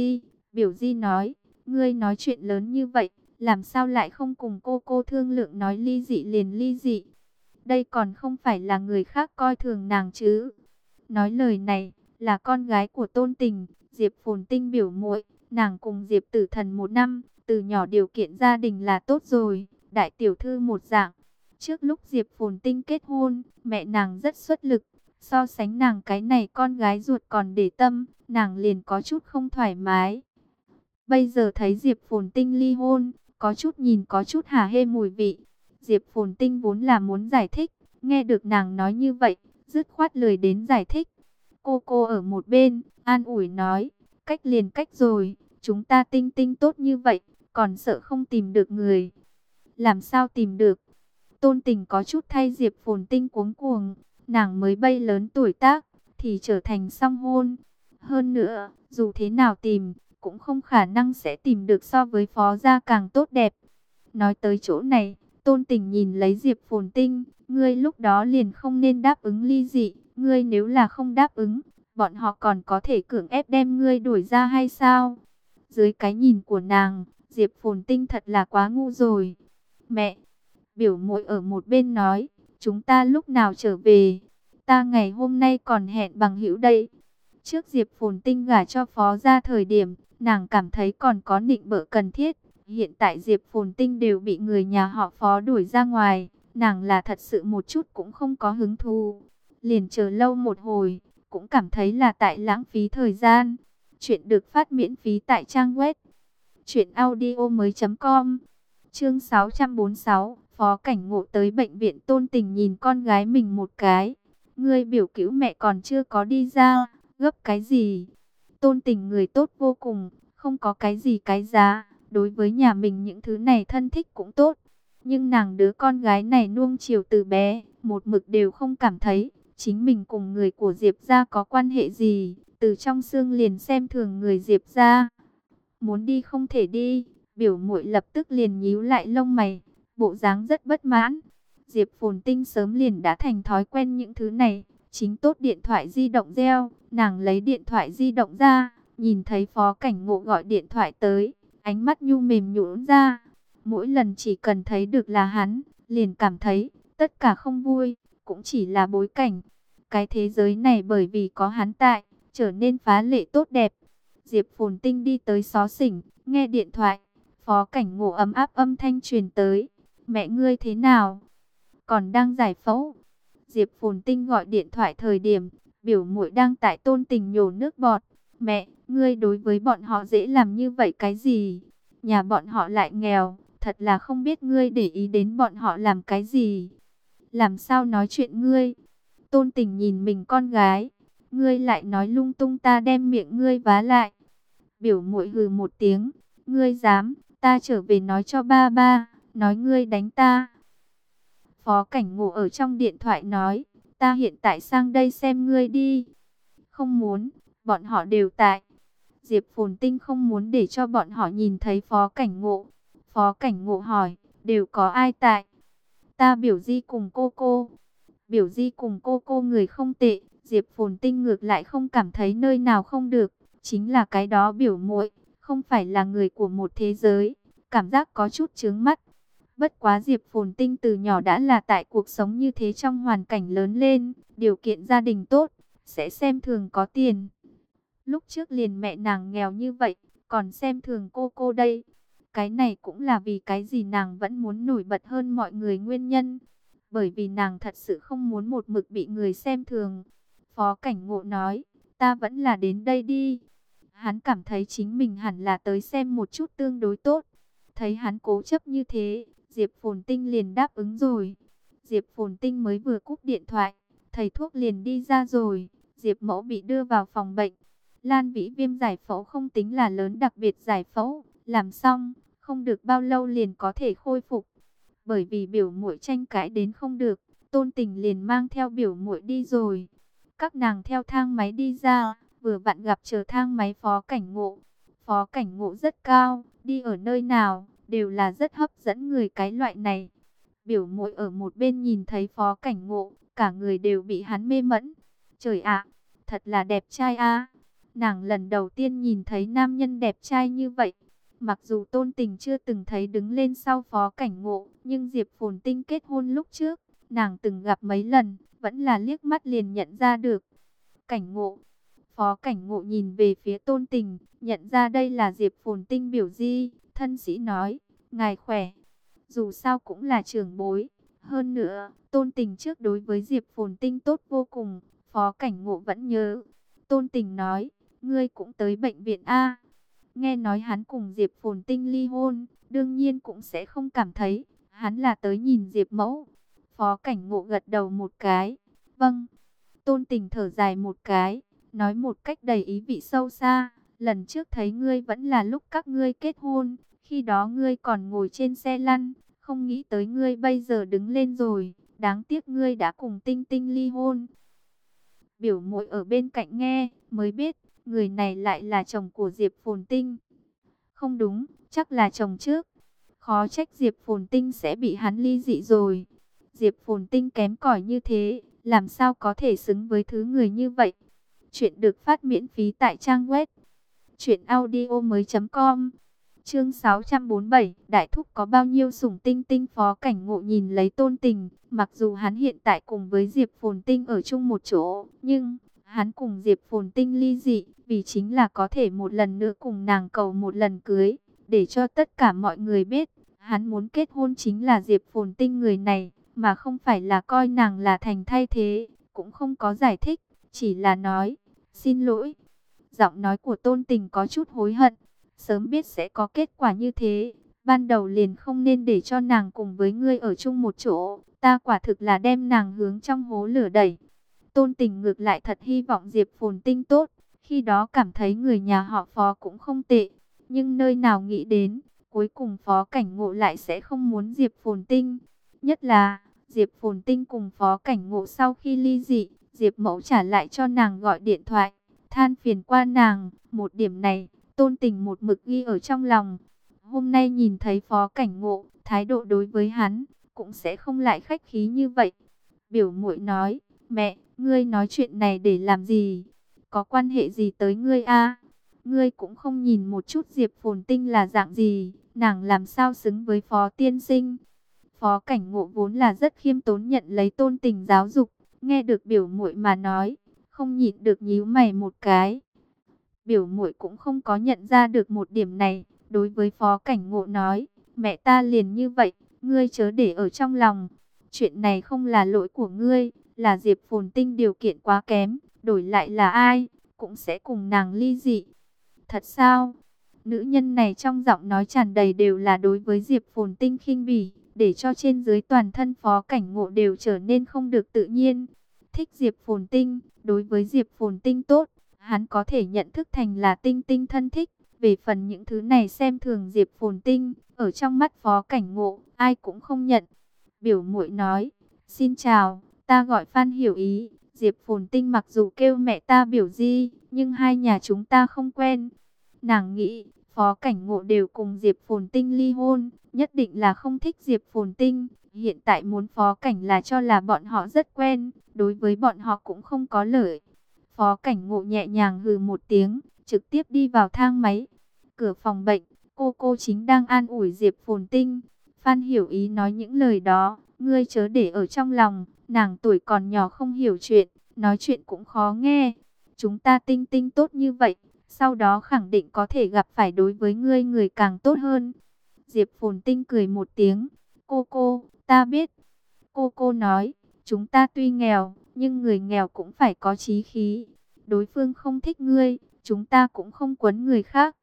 Speaker 1: Biểu Di nói, ngươi nói chuyện lớn như vậy, làm sao lại không cùng cô thương lượng nói ly dị liền ly dị? Đây còn không phải là người khác coi thường nàng chứ? Nói lời này, là con gái của Tôn Tình, Diệp Phồn Tinh biểu muội, nàng cùng Diệp Tử Thần một năm, từ nhỏ điều kiện gia đình là tốt rồi, đại tiểu thư một dạng. Trước lúc Diệp Phồn Tinh kết hôn, mẹ nàng rất xuất lực, so sánh nàng cái này con gái ruột còn để tâm, nàng liền có chút không thoải mái. Bây giờ thấy Diệp Phồn Tinh ly hôn, có chút nhìn có chút hả hê mùi vị. Diệp Phồn Tinh vốn là muốn giải thích, nghe được nàng nói như vậy, dứt khoát lười đến giải thích. Cô ở một bên, an ủi nói, cách liền cách rồi, chúng ta Tinh Tinh tốt như vậy, còn sợ không tìm được người. Làm sao tìm được? Tôn Tình có chút thay Diệp Phồn Tinh cuống cuồng, nàng mới bay lớn tuổi tác, thì trở thành song hôn. Hơn nữa, dù thế nào tìm, cũng không khả năng sẽ tìm được so với Phó gia càng tốt đẹp. Nói tới chỗ này, Tôn Tình nhìn lấy Diệp Phồn Tinh, ngươi lúc đó liền không nên đáp ứng ly dị, ngươi nếu là không đáp ứng, bọn họ còn có thể cưỡng ép đem ngươi đuổi ra hay sao? Dưới cái nhìn của nàng, Diệp Phồn Tinh thật là quá ngu rồi. Mẹ, biểu muội ở một bên nói, chúng ta lúc nào trở về? Ta ngày hôm nay còn hẹn bằng hữu đây. Trước Diệp Phồn Tinh gả cho Phó gia thời điểm, nàng cảm thấy còn có nịnh bợ cần thiết. Hiện tại Diệp Phồn Tinh đều bị người nhà họ Phó đuổi ra ngoài, nàng là thật sự một chút cũng không có hứng thú. Liền chờ lâu một hồi, cũng cảm thấy là tại lãng phí thời gian. Chuyện được phát miễn phí tại trang web truyệnaudiomoi.com. Chương 646, Phó Cảnh Ngộ tới bệnh viện. Tôn Tình nhìn con gái mình một cái. Ngươi biểu cữu mẹ còn chưa có đi ra, gấp cái gì? Tôn Tình người tốt vô cùng, không có cái gì cái giá. Đối với nhà mình những thứ này thân thích cũng tốt. Nhưng nàng đứa con gái này nuông chiều từ bé, một mực đều không cảm thấy chính mình cùng người của Diệp gia có quan hệ gì. Từ trong xương liền xem thường người Diệp gia. Muốn đi không thể đi, biểu muội lập tức liền nhíu lại lông mày, bộ dáng rất bất mãn. Diệp Phồn Tinh sớm liền đã thành thói quen những thứ này, chính tốt điện thoại di động reo, nàng lấy điện thoại di động ra, nhìn thấy Phó Cảnh Ngộ gọi điện thoại tới, ánh mắt nhu mềm nhũn ra. Mỗi lần chỉ cần thấy được là hắn, liền cảm thấy tất cả không vui, cũng chỉ là bối cảnh. Cái thế giới này bởi vì có hắn tại, trở nên phá lệ tốt đẹp. Diệp Phồn Tinh đi tới xó xỉnh, nghe điện thoại, Phó Cảnh Ngộ ấm áp âm thanh truyền tới. Mẹ ngươi thế nào? Còn đang giải phẫu. Diệp Phồn Tinh gọi điện thoại thời điểm, biểu muội đang tại Tôn Tình nhổ nước bọt. Mẹ, ngươi đối với bọn họ dễ làm như vậy cái gì? Nhà bọn họ lại nghèo, thật là không biết ngươi để ý đến bọn họ làm cái gì. Làm sao nói chuyện ngươi? Tôn Tình nhìn mình con gái. Ngươi lại nói lung tung, ta đem miệng ngươi vá lại. Biểu muội hừ một tiếng. Ngươi dám, ta trở về nói cho ba ba, nói ngươi đánh ta. Phó Cảnh Ngộ ở trong điện thoại nói, ta hiện tại sang đây xem ngươi đi. Không muốn, bọn họ đều tại. Diệp Phồn Tinh không muốn để cho bọn họ nhìn thấy Phó Cảnh Ngộ. Phó Cảnh Ngộ hỏi, đều có ai tại? Ta biểu di cùng cô. Biểu di cùng cô người không tệ. Diệp Phồn Tinh ngược lại không cảm thấy nơi nào không được. Chính là cái đó biểu muội không phải là người của một thế giới. Cảm giác có chút chướng mắt. Bất quá Diệp Phồn Tinh từ nhỏ đã là tại cuộc sống như thế, trong hoàn cảnh lớn lên, điều kiện gia đình tốt, sẽ xem thường có tiền. Lúc trước liền mẹ nàng nghèo như vậy, còn xem thường cô đây. Cái này cũng là vì cái gì nàng vẫn muốn nổi bật hơn mọi người nguyên nhân. Bởi vì nàng thật sự không muốn một mực bị người xem thường. Phó Cảnh Ngộ nói, ta vẫn là đến đây đi. Hắn cảm thấy chính mình hẳn là tới xem một chút tương đối tốt. Thấy hắn cố chấp như thế, Diệp Phồn Tinh liền đáp ứng rồi. Diệp Phồn Tinh mới vừa cúp điện thoại, thầy thuốc liền đi ra rồi. Diệp Mẫu bị đưa vào phòng bệnh. Lan Vĩ Viêm giải phẫu không tính là lớn, đặc biệt giải phẫu làm xong, không được bao lâu liền có thể khôi phục. Bởi vì biểu muội tranh cãi đến không được, Tôn Tình liền mang theo biểu muội đi rồi. Các nàng theo thang máy đi ra, vừa vặn gặp chờ thang máy Phó Cảnh Ngộ. Phó Cảnh Ngộ rất cao, đi ở nơi nào đều là rất hấp dẫn người cái loại này. Biểu muội ở một bên nhìn thấy Phó Cảnh Ngộ, cả người đều bị hắn mê mẫn. Trời ạ, thật là đẹp trai a. Nàng lần đầu tiên nhìn thấy nam nhân đẹp trai như vậy. Mặc dù Tôn Tình chưa từng thấy đứng lên sau Phó Cảnh Ngộ, nhưng Diệp Phồn Tinh kết hôn lúc trước, nàng từng gặp mấy lần, vẫn là liếc mắt liền nhận ra được. Cảnh Ngộ. Phó Cảnh Ngộ nhìn về phía Tôn Tình, nhận ra đây là Diệp Phồn Tinh biểu di, thân sĩ nói, ngài khỏe. Dù sao cũng là trưởng bối. Hơn nữa, Tôn Tình trước đối với Diệp Phồn Tinh tốt vô cùng, Phó Cảnh Ngộ vẫn nhớ. Tôn Tình nói, ngươi cũng tới bệnh viện A. Nghe nói hắn cùng Diệp Phồn Tinh ly hôn, đương nhiên cũng sẽ không cảm thấy hắn là tới nhìn Diệp mẫu. Phó Cảnh Ngộ gật đầu một cái. Vâng. Tôn Tình thở dài một cái, nói một cách đầy ý vị sâu xa. Lần trước thấy ngươi vẫn là lúc các ngươi kết hôn, khi đó ngươi còn ngồi trên xe lăn, không nghĩ tới ngươi bây giờ đứng lên rồi, đáng tiếc ngươi đã cùng Tinh Tinh ly hôn. Biểu muội ở bên cạnh nghe, mới biết, người này lại là chồng của Diệp Phồn Tinh. Không đúng, chắc là chồng trước. Khó trách Diệp Phồn Tinh sẽ bị hắn ly dị rồi. Diệp Phồn Tinh kém cỏi như thế, làm sao có thể xứng với thứ người như vậy. Chuyện được phát miễn phí tại trang web truyệnaudiomoi.com. Chương 647, Đại Thúc có bao nhiêu sủng Tinh Tinh. Phó Cảnh Ngộ nhìn lấy Tôn Tình, mặc dù hắn hiện tại cùng với Diệp Phồn Tinh ở chung một chỗ, nhưng hắn cùng Diệp Phồn Tinh ly dị, vì chính là có thể một lần nữa cùng nàng cầu một lần cưới, để cho tất cả mọi người biết, hắn muốn kết hôn chính là Diệp Phồn Tinh người này, mà không phải là coi nàng là thành thay thế, cũng không có giải thích, chỉ là nói, xin lỗi. Giọng nói của Tôn Tình có chút hối hận, sớm biết sẽ có kết quả như thế, ban đầu liền không nên để cho nàng cùng với ngươi ở chung một chỗ, ta quả thực là đem nàng hướng trong hố lửa đẩy. Tôn Tình ngược lại thật hy vọng Diệp Phồn Tinh tốt, khi đó cảm thấy người nhà họ Phó cũng không tệ, nhưng nơi nào nghĩ đến, cuối cùng Phó Cảnh Ngộ lại sẽ không muốn Diệp Phồn Tinh. Nhất là, Diệp Phồn Tinh cùng Phó Cảnh Ngộ sau khi ly dị, Diệp Mẫu trả lại cho nàng gọi điện thoại, than phiền qua nàng, một điểm này, Tôn Tình một mực ghi ở trong lòng. Hôm nay nhìn thấy Phó Cảnh Ngộ, thái độ đối với hắn, cũng sẽ không lại khách khí như vậy. Biểu muội nói, mẹ, ngươi nói chuyện này để làm gì? Có quan hệ gì tới ngươi a? Ngươi cũng không nhìn một chút Diệp Phồn Tinh là dạng gì, nàng làm sao xứng với Phó tiên sinh? Phó Cảnh Ngộ vốn là rất khiêm tốn nhận lấy Tôn Tình giáo dục, nghe được biểu muội mà nói, không nhịn được nhíu mày một cái. Biểu muội cũng không có nhận ra được một điểm này, đối với Phó Cảnh Ngộ nói, mẹ ta liền như vậy, ngươi chớ để ở trong lòng. Chuyện này không là lỗi của ngươi, là Diệp Phồn Tinh điều kiện quá kém, đổi lại là ai, cũng sẽ cùng nàng ly dị. Thật sao? Nữ nhân này trong giọng nói tràn đầy đều là đối với Diệp Phồn Tinh khinh bỉ, để cho trên dưới toàn thân Phó Cảnh Ngộ đều trở nên không được tự nhiên. Thích Diệp Phồn Tinh, đối với Diệp Phồn Tinh tốt, hắn có thể nhận thức thành là Tinh Tinh thân thích. Về phần những thứ này xem thường Diệp Phồn Tinh, ở trong mắt Phó Cảnh Ngộ, ai cũng không nhận. Biểu muội nói, xin chào, ta gọi Phan Hiểu Ý. Diệp Phồn Tinh mặc dù kêu mẹ ta biểu di, nhưng hai nhà chúng ta không quen. Nàng nghĩ, Phó Cảnh Ngộ đều cùng Diệp Phồn Tinh ly hôn, nhất định là không thích Diệp Phồn Tinh. Hiện tại muốn Phó Cảnh là cho là bọn họ rất quen, đối với bọn họ cũng không có lợi. Phó Cảnh Ngộ nhẹ nhàng hừ một tiếng, trực tiếp đi vào thang máy. Cửa phòng bệnh, cô chính đang an ủi Diệp Phồn Tinh. Phan Hiểu Ý nói những lời đó, ngươi chớ để ở trong lòng, nàng tuổi còn nhỏ không hiểu chuyện, nói chuyện cũng khó nghe. Chúng ta Tinh Tinh tốt như vậy, sau đó khẳng định có thể gặp phải đối với ngươi người càng tốt hơn. Diệp Phồn Tinh cười một tiếng, cô, ta biết. Cô nói, chúng ta tuy nghèo, nhưng người nghèo cũng phải có chí khí. Đối phương không thích ngươi, chúng ta cũng không quấn người khác.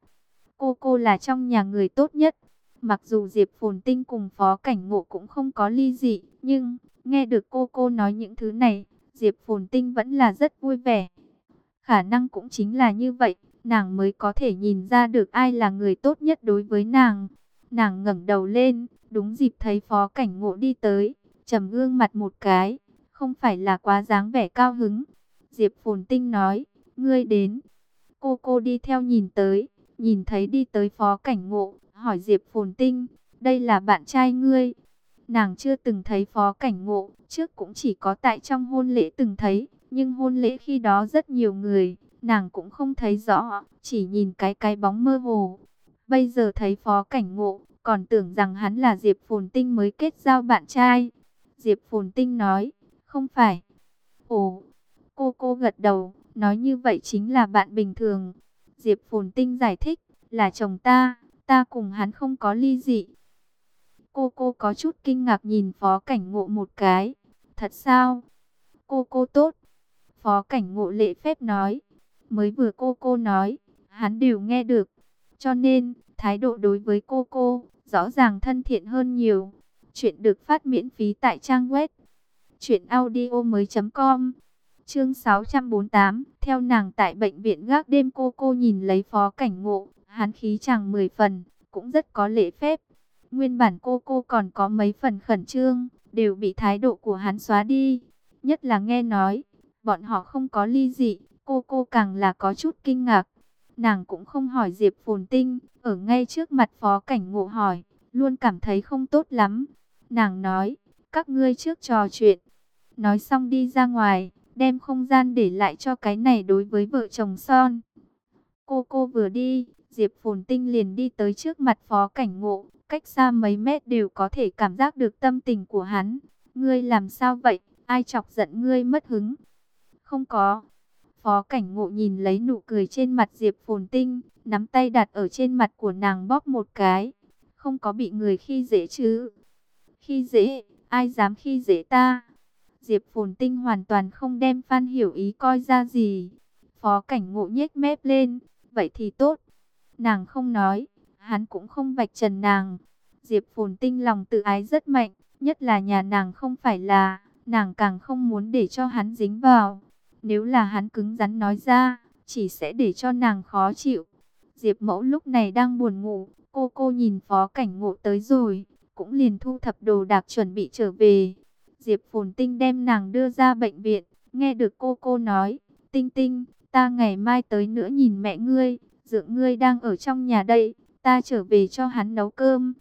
Speaker 1: Cô là trong nhà người tốt nhất. Mặc dù Diệp Phồn Tinh cùng Phó Cảnh Ngộ cũng không có ly dị, nhưng nghe được cô nói những thứ này, Diệp Phồn Tinh vẫn là rất vui vẻ. Khả năng cũng chính là như vậy, nàng mới có thể nhìn ra được ai là người tốt nhất đối với nàng. Nàng ngẩng đầu lên, đúng dịp thấy Phó Cảnh Ngộ đi tới, trầm gương mặt một cái, không phải là quá dáng vẻ cao hứng. Diệp Phồn Tinh nói, ngươi đến. Cô đi theo nhìn tới, nhìn thấy đi tới Phó Cảnh Ngộ, hỏi Diệp Phồn Tinh, đây là bạn trai ngươi? Nàng chưa từng thấy Phó Cảnh Ngộ, trước cũng chỉ có tại trong hôn lễ từng thấy, nhưng hôn lễ khi đó rất nhiều người, nàng cũng không thấy rõ, chỉ nhìn cái bóng mơ hồ. Bây giờ thấy Phó Cảnh Ngộ, còn tưởng rằng hắn là Diệp Phồn Tinh mới kết giao bạn trai. Diệp Phồn Tinh nói, không phải. Ồ, cô gật đầu, nói như vậy chính là bạn bình thường. Diệp Phồn Tinh giải thích, là chồng ta cùng hắn không có ly dị. Cô có chút kinh ngạc nhìn Phó Cảnh Ngộ một cái. Thật sao? Cô tốt. Phó Cảnh Ngộ lễ phép nói. Mới vừa cô nói, hắn đều nghe được. cho nên thái độ đối với cô rõ ràng thân thiện hơn nhiều. Chuyện được phát miễn phí tại trang web truyệnaudiomoi.com. Chương 648, theo nàng tại bệnh viện gác đêm. Cô nhìn lấy Phó Cảnh Ngộ, hắn khí chàng 10 phần, cũng rất có lễ phép. Nguyên bản cô còn có mấy phần khẩn trương, đều bị thái độ của hắn xóa đi. Nhất là nghe nói, bọn họ không có ly dị, cô càng là có chút kinh ngạc. Nàng cũng không hỏi Diệp Phồn Tinh, ở ngay trước mặt Phó Cảnh Ngộ hỏi, luôn cảm thấy không tốt lắm. Nàng nói, các ngươi trước trò chuyện. Nói xong đi ra ngoài, đem không gian để lại cho cái này đối với vợ chồng son. Cô vừa đi, Diệp Phồn Tinh liền đi tới trước mặt Phó Cảnh Ngộ, cách xa mấy mét đều có thể cảm giác được tâm tình của hắn. Ngươi làm sao vậy? Ai chọc giận ngươi mất hứng? Không có. Phó Cảnh Ngộ nhìn lấy nụ cười trên mặt Diệp Phồn Tinh, nắm tay đặt ở trên mặt của nàng bóp một cái. Không có bị người khi dễ chứ? Khi dễ? Ai dám khi dễ ta? Diệp Phồn Tinh hoàn toàn không đem Phan Hiểu Ý coi ra gì. Phó Cảnh Ngộ nhếch mép lên, vậy thì tốt. Nàng không nói, hắn cũng không vạch trần nàng. Diệp Phồn Tinh lòng tự ái rất mạnh, nhất là nhà nàng không phải là, nàng càng không muốn để cho hắn dính vào. Nếu là hắn cứng rắn nói ra, chỉ sẽ để cho nàng khó chịu. Diệp Mẫu lúc này đang buồn ngủ, cô nhìn Phó Cảnh Ngộ tới rồi, cũng liền thu thập đồ đạc chuẩn bị trở về. Diệp Phồn Tinh đem nàng đưa ra bệnh viện, nghe được cô nói, Tinh Tinh, ta ngày mai tới nữa nhìn mẹ ngươi, Dượng ngươi đang ở trong nhà đây, ta trở về cho hắn nấu cơm.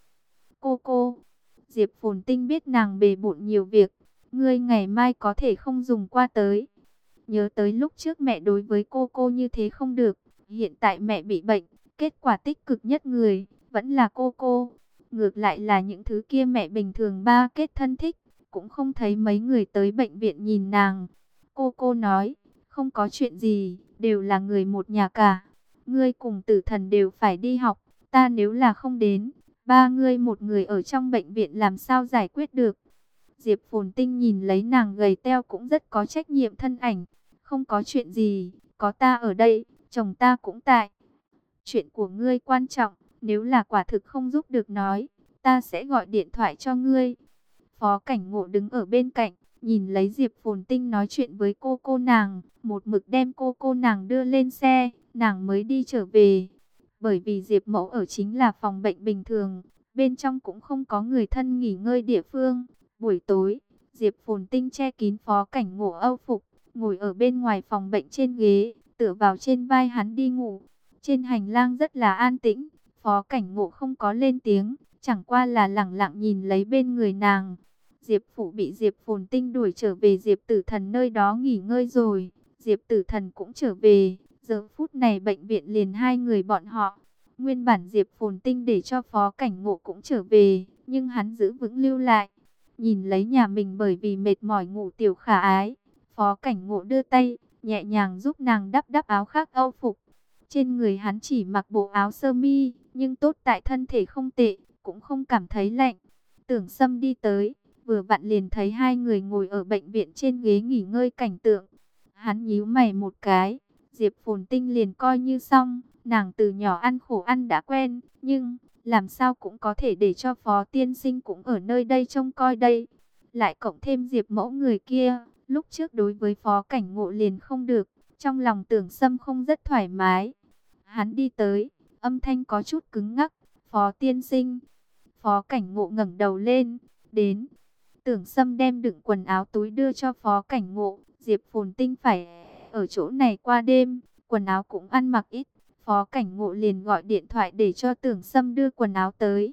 Speaker 1: Cô, Diệp Phồn Tinh biết nàng bề bộn nhiều việc, ngươi ngày mai có thể không dùng qua tới. Nhớ tới lúc trước mẹ đối với cô như thế không được, hiện tại mẹ bị bệnh, kết quả tích cực nhất người, vẫn là cô. Ngược lại là những thứ kia mẹ bình thường ba kết thân thích, cũng không thấy mấy người tới bệnh viện nhìn nàng. Cô nói, không có chuyện gì, đều là người một nhà cả. Ngươi cùng Tử Thần đều phải đi học, ta nếu là không đến, ba ngươi một người ở trong bệnh viện làm sao giải quyết được. Diệp Phồn Tinh nhìn lấy nàng gầy teo cũng rất có trách nhiệm thân ảnh. Không có chuyện gì, có ta ở đây, chồng ta cũng tại. Chuyện của ngươi quan trọng, nếu là quả thực không giúp được nói, ta sẽ gọi điện thoại cho ngươi. Phó Cảnh Ngộ đứng ở bên cạnh, nhìn lấy Diệp Phồn Tinh nói chuyện với cô nàng, một mực đem cô nàng đưa lên xe, nàng mới đi trở về. Bởi vì Diệp Mẫu ở chính là phòng bệnh bình thường, bên trong cũng không có người thân nghỉ ngơi địa phương. Buổi tối, Diệp Phồn Tinh che kín Phó Cảnh Ngộ âu phục, ngồi ở bên ngoài phòng bệnh trên ghế, tựa vào trên vai hắn đi ngủ. Trên hành lang rất là an tĩnh, Phó Cảnh Ngộ không có lên tiếng, chẳng qua là lẳng lặng nhìn lấy bên người nàng. Diệp Phủ bị Diệp Phồn Tinh đuổi trở về Diệp Tử Thần nơi đó nghỉ ngơi rồi. Diệp Tử Thần cũng trở về. Giờ phút này bệnh viện liền hai người bọn họ. Nguyên bản Diệp Phồn Tinh để cho Phó Cảnh Ngộ cũng trở về, nhưng hắn giữ vững lưu lại. Nhìn lấy nhà mình bởi vì mệt mỏi ngủ tiểu khả ái, Phó Cảnh Ngộ đưa tay, nhẹ nhàng giúp nàng đắp áo khác âu phục. Trên người hắn chỉ mặc bộ áo sơ mi, nhưng tốt tại thân thể không tệ, cũng không cảm thấy lạnh. Tưởng Sâm đi tới, vừa vặn liền thấy hai người ngồi ở bệnh viện trên ghế nghỉ ngơi cảnh tượng. Hắn nhíu mày một cái, Diệp Phồn Tinh liền coi như xong, nàng từ nhỏ ăn khổ ăn đã quen, nhưng làm sao cũng có thể để cho Phó Tiên Sinh cũng ở nơi đây trông coi đây. Lại cộng thêm Diệp Mẫu người kia, lúc trước đối với Phó Cảnh Ngộ liền không được, trong lòng Tưởng Sâm không rất thoải mái. Hắn đi tới, âm thanh có chút cứng ngắc, Phó Tiên Sinh. Phó Cảnh Ngộ ngẩng đầu lên, đến. Tưởng Sâm đem đựng quần áo túi đưa cho Phó Cảnh Ngộ, Diệp Phồn Tinh phải ở chỗ này qua đêm, quần áo cũng ăn mặc ít. Phó Cảnh Ngộ liền gọi điện thoại để cho Tưởng Sâm đưa quần áo tới.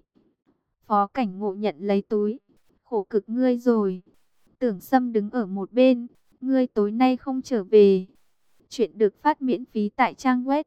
Speaker 1: Phó Cảnh Ngộ nhận lấy túi, khổ cực ngươi rồi. Tưởng Sâm đứng ở một bên, ngươi tối nay không trở về. Chuyện được phát miễn phí tại trang web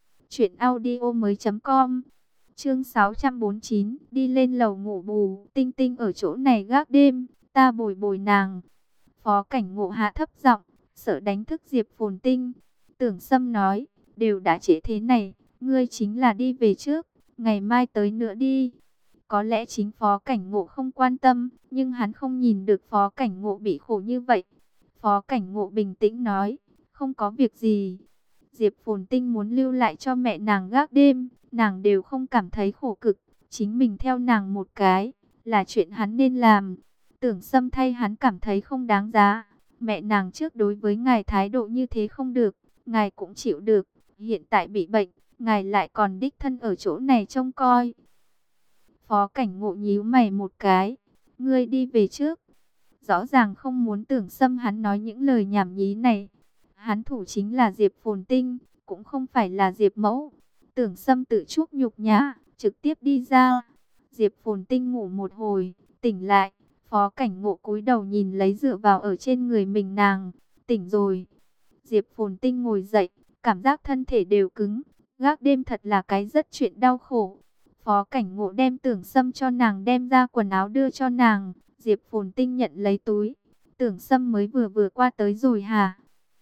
Speaker 1: truyệnaudiomoi.com. Chương 649, đi lên lầu ngủ bù, Tinh Tinh ở chỗ này gác đêm, ta bồi bồi nàng. Phó Cảnh Ngộ hạ thấp giọng, sợ đánh thức Diệp Phồn Tinh. Tưởng Sâm nói, đều đã trễ thế này, ngươi chính là đi về trước, ngày mai tới nữa đi. Có lẽ chính Phó Cảnh Ngộ không quan tâm, nhưng hắn không nhìn được Phó Cảnh Ngộ bị khổ như vậy. Phó Cảnh Ngộ bình tĩnh nói, không có việc gì. Diệp Phồn Tinh muốn lưu lại cho mẹ nàng gác đêm, nàng đều không cảm thấy khổ cực, chính mình theo nàng một cái, là chuyện hắn nên làm. Tưởng Sâm thay hắn cảm thấy không đáng giá. Mẹ nàng trước đối với ngài thái độ như thế không được, ngài cũng chịu được. Hiện tại bị bệnh, ngài lại còn đích thân ở chỗ này trông coi. Phó Cảnh Ngộ nhíu mày một cái, ngươi đi về trước. Rõ ràng không muốn Tưởng Sâm hắn nói những lời nhảm nhí này. Hắn thủ chính là Diệp Phồn Tinh, cũng không phải là Diệp Mẫu. Tưởng Sâm tự chuốc nhục nhã, trực tiếp đi ra. Diệp Phồn Tinh ngủ một hồi, tỉnh lại. Phó Cảnh Ngộ cúi đầu nhìn lấy dựa vào ở trên người mình nàng, tỉnh rồi. Diệp Phồn Tinh ngồi dậy, cảm giác thân thể đều cứng. Gác đêm thật là cái rất chuyện đau khổ. Phó Cảnh Ngộ đem Tưởng Sâm cho nàng đem ra quần áo đưa cho nàng. Diệp Phồn Tinh nhận lấy túi. Tưởng Sâm mới vừa qua tới rồi hả?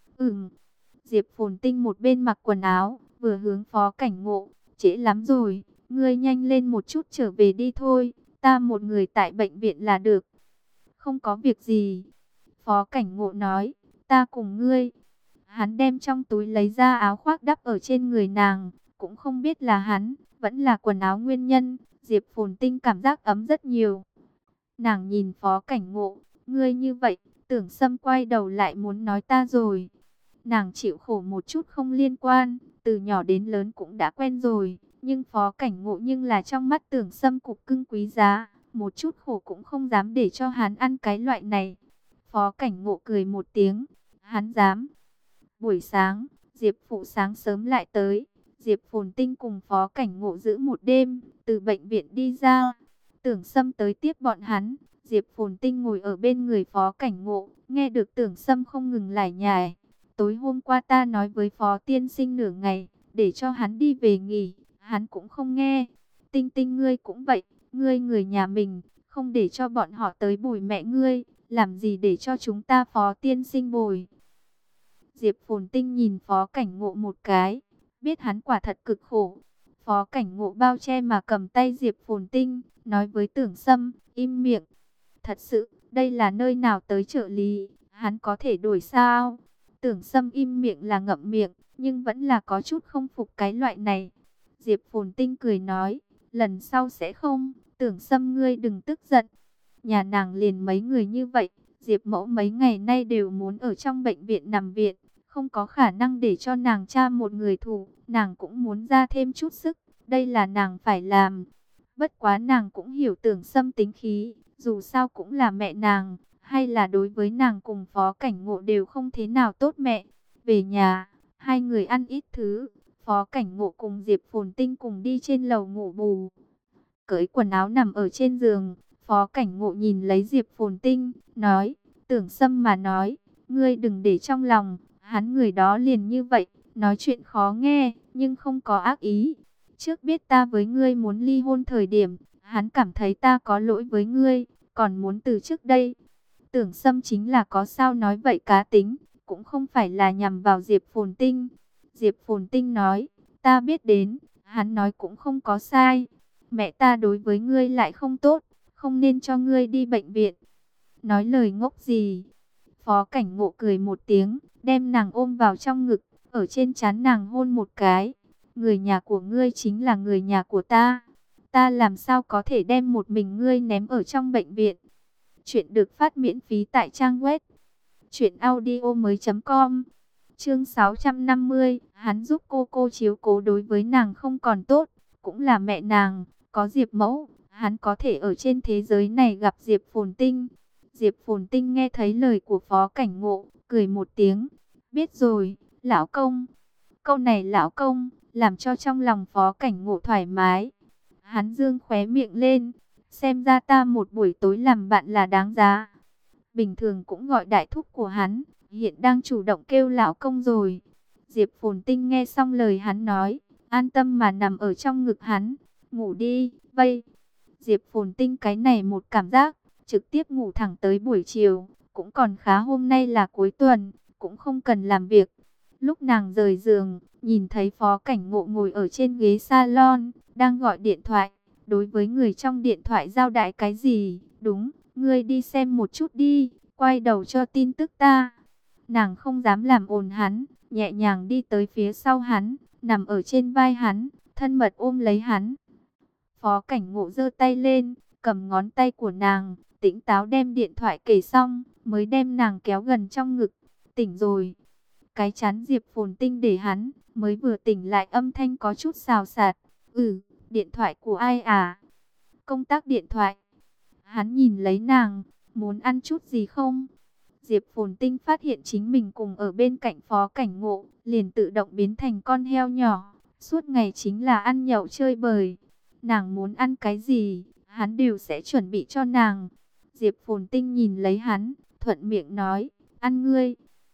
Speaker 1: Diệp Phồn Tinh một bên mặc quần áo, vừa hướng Phó Cảnh Ngộ. Trễ lắm rồi, ngươi nhanh lên một chút trở về đi thôi. Ta một người tại bệnh viện là được. Không có việc gì. Phó Cảnh Ngộ nói, ta cùng ngươi. Hắn đem trong túi lấy ra áo khoác đắp ở trên người nàng. Cũng không biết là hắn, vẫn là quần áo nguyên nhân. Diệp Phồn Tinh cảm giác ấm rất nhiều. Nàng nhìn Phó Cảnh Ngộ, ngươi như vậy, Tưởng Sâm quay đầu lại muốn nói ta rồi. Nàng chịu khổ một chút không liên quan, từ nhỏ đến lớn cũng đã quen rồi. Nhưng Phó Cảnh Ngộ nhưng là trong mắt Tưởng Sâm cục cưng quý giá, một chút khổ cũng không dám để cho hắn ăn cái loại này. Phó Cảnh Ngộ cười một tiếng, hắn dám. Buổi sáng, Diệp Phụ sáng sớm lại tới. Diệp Phồn Tinh cùng Phó Cảnh Ngộ giữ một đêm, từ bệnh viện đi ra. Tưởng Sâm tới tiếp bọn hắn. Diệp Phồn Tinh ngồi ở bên người Phó Cảnh Ngộ, nghe được Tưởng Sâm không ngừng lải nhải. Tối hôm qua ta nói với Phó Tiên Sinh nửa ngày, để cho hắn đi về nghỉ, hắn cũng không nghe. Tinh Tinh ngươi cũng vậy, ngươi người nhà mình, không để cho bọn họ tới bồi mẹ ngươi, làm gì để cho chúng ta Phó Tiên Sinh bồi. Diệp Phồn Tinh nhìn Phó Cảnh Ngộ một cái, biết hắn quả thật cực khổ. Phó Cảnh Ngộ bao che mà cầm tay Diệp Phồn Tinh, nói với Tưởng Sâm, im miệng. Thật sự, đây là nơi nào tới trợ lý, hắn có thể đổi sao? Tưởng Sâm im miệng là ngậm miệng, nhưng vẫn là có chút không phục cái loại này. Diệp Phồn Tinh cười nói, lần sau sẽ không, Tưởng Sâm ngươi đừng tức giận. Nhà nàng liền mấy người như vậy, Diệp Mẫu mấy ngày nay đều muốn ở trong bệnh viện nằm viện, không có khả năng để cho nàng cha một người thủ, nàng cũng muốn ra thêm chút sức, đây là nàng phải làm. Bất quá nàng cũng hiểu Tưởng Sâm tính khí, dù sao cũng là mẹ nàng, hay là đối với nàng cùng Phó Cảnh Ngộ đều không thế nào tốt mẹ. Về nhà, hai người ăn ít thứ, Phó Cảnh Ngộ cùng Diệp Phồn Tinh cùng đi trên lầu ngủ bù. Cởi quần áo nằm ở trên giường, Phó Cảnh Ngộ nhìn lấy Diệp Phồn Tinh, nói, Tưởng Sâm mà nói, ngươi đừng để trong lòng, hắn người đó liền như vậy, nói chuyện khó nghe, nhưng không có ác ý. Trước biết ta với ngươi muốn ly hôn thời điểm, hắn cảm thấy ta có lỗi với ngươi, còn muốn từ trước đây. Tưởng Sâm chính là có sao nói vậy cá tính, cũng không phải là nhằm vào Diệp Phồn Tinh. Diệp Phồn Tinh nói, ta biết đến, hắn nói cũng không có sai. Mẹ ta đối với ngươi lại không tốt, không nên cho ngươi đi bệnh viện. Nói lời ngốc gì? Phó Cảnh Ngộ cười một tiếng, đem nàng ôm vào trong ngực, ở trên trán nàng hôn một cái. Người nhà của ngươi chính là người nhà của ta. Ta làm sao có thể đem một mình ngươi ném ở trong bệnh viện? Chuyện được phát miễn phí tại trang web truyệnaudiomoi.com. Chương 650, hắn giúp cô chiếu cố đối với nàng không còn tốt, cũng là mẹ nàng, có Diệp Mẫu, hắn có thể ở trên thế giới này gặp Diệp Phồn Tinh. Diệp Phồn Tinh nghe thấy lời của Phó Cảnh Ngộ, cười một tiếng, biết rồi, lão công. Câu này lão công, làm cho trong lòng Phó Cảnh Ngộ thoải mái. Hắn dương khóe miệng lên, xem ra ta một buổi tối làm bạn là đáng giá. Bình thường cũng gọi đại thúc của hắn, hiện đang chủ động kêu lão công rồi. Diệp Phồn Tinh nghe xong lời hắn nói, an tâm mà nằm ở trong ngực hắn, ngủ đi, vây. Diệp Phồn Tinh cái này một cảm giác, trực tiếp ngủ thẳng tới buổi chiều, cũng còn khá hôm nay là cuối tuần, cũng không cần làm việc. Lúc nàng rời giường, nhìn thấy Phó Cảnh Ngộ ngồi ở trên ghế salon, đang gọi điện thoại. Đối với người trong điện thoại giao đái cái gì? Đúng, ngươi đi xem một chút đi, quay đầu cho tin tức ta. Nàng không dám làm ồn hắn, nhẹ nhàng đi tới phía sau hắn, nằm ở trên vai hắn, thân mật ôm lấy hắn. Phó Cảnh Ngộ giơ tay lên, cầm ngón tay của nàng, tỉnh táo đem điện thoại kể xong, mới đem nàng kéo gần trong ngực. Tỉnh rồi. Cái chán Diệp Phồn Tinh để hắn, mới vừa tỉnh lại âm thanh có chút xào xạc. Điện thoại của ai à? Công tác điện thoại. Hắn nhìn lấy nàng, muốn ăn chút gì không? Diệp Phồn Tinh phát hiện chính mình cùng ở bên cạnh Phó Cảnh Ngộ, liền tự động biến thành con heo nhỏ, suốt ngày chính là ăn nhậu chơi bời. Nàng muốn ăn cái gì, hắn đều sẽ chuẩn bị cho nàng. Diệp Phồn Tinh nhìn lấy hắn, thuận miệng nói, ăn ngươi.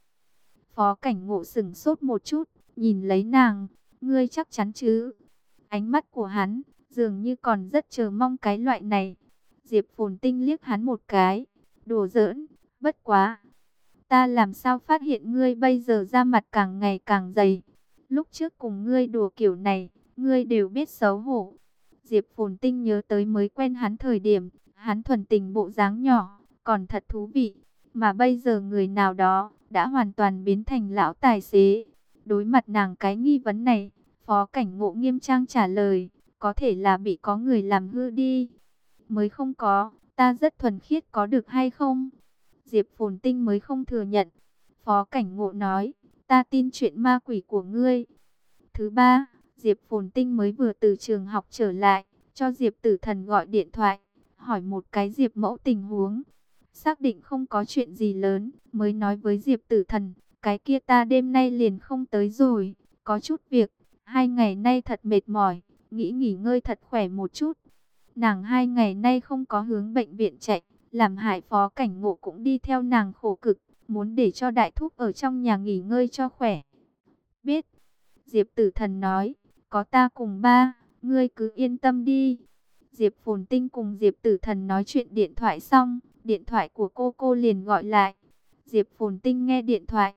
Speaker 1: Phó Cảnh Ngộ sững sốt một chút, nhìn lấy nàng, ngươi chắc chắn chứ? Ánh mắt của hắn, dường như còn rất chờ mong cái loại này. Diệp Phồn Tinh liếc hắn một cái, đùa giỡn, bất quá. Ta làm sao phát hiện ngươi bây giờ da mặt càng ngày càng dày. Lúc trước cùng ngươi đùa kiểu này, ngươi đều biết xấu hổ. Diệp Phồn Tinh nhớ tới mới quen hắn thời điểm, hắn thuần tình bộ dáng nhỏ, còn thật thú vị. Mà bây giờ người nào đó, đã hoàn toàn biến thành lão tài xế. Đối mặt nàng cái nghi vấn này, Phó Cảnh Ngộ nghiêm trang trả lời, có thể là bị có người làm hư đi. Mới không có, ta rất thuần khiết có được hay không? Diệp Phồn Tinh mới không thừa nhận. Phó Cảnh Ngộ nói, ta tin chuyện ma quỷ của ngươi. Thứ ba, Diệp Phồn Tinh mới vừa từ trường học trở lại, cho Diệp Tử Thần gọi điện thoại, hỏi một cái Diệp Mẫu tình huống. Xác định không có chuyện gì lớn, mới nói với Diệp Tử Thần, cái kia ta đêm nay liền không tới rồi, có chút việc, 2 ngày nay thật mệt mỏi, nghĩ nghỉ ngơi thật khỏe một chút. Nàng 2 ngày nay không có hướng bệnh viện chạy, làm hại Phó Cảnh Ngộ cũng đi theo nàng khổ cực, muốn để cho đại thúc ở trong nhà nghỉ ngơi cho khỏe. Biết, Diệp Tử Thần nói, có ta cùng ba, ngươi cứ yên tâm đi. Diệp Phồn Tinh cùng Diệp Tử Thần nói chuyện điện thoại xong, điện thoại của cô liền gọi lại. Diệp Phồn Tinh nghe điện thoại,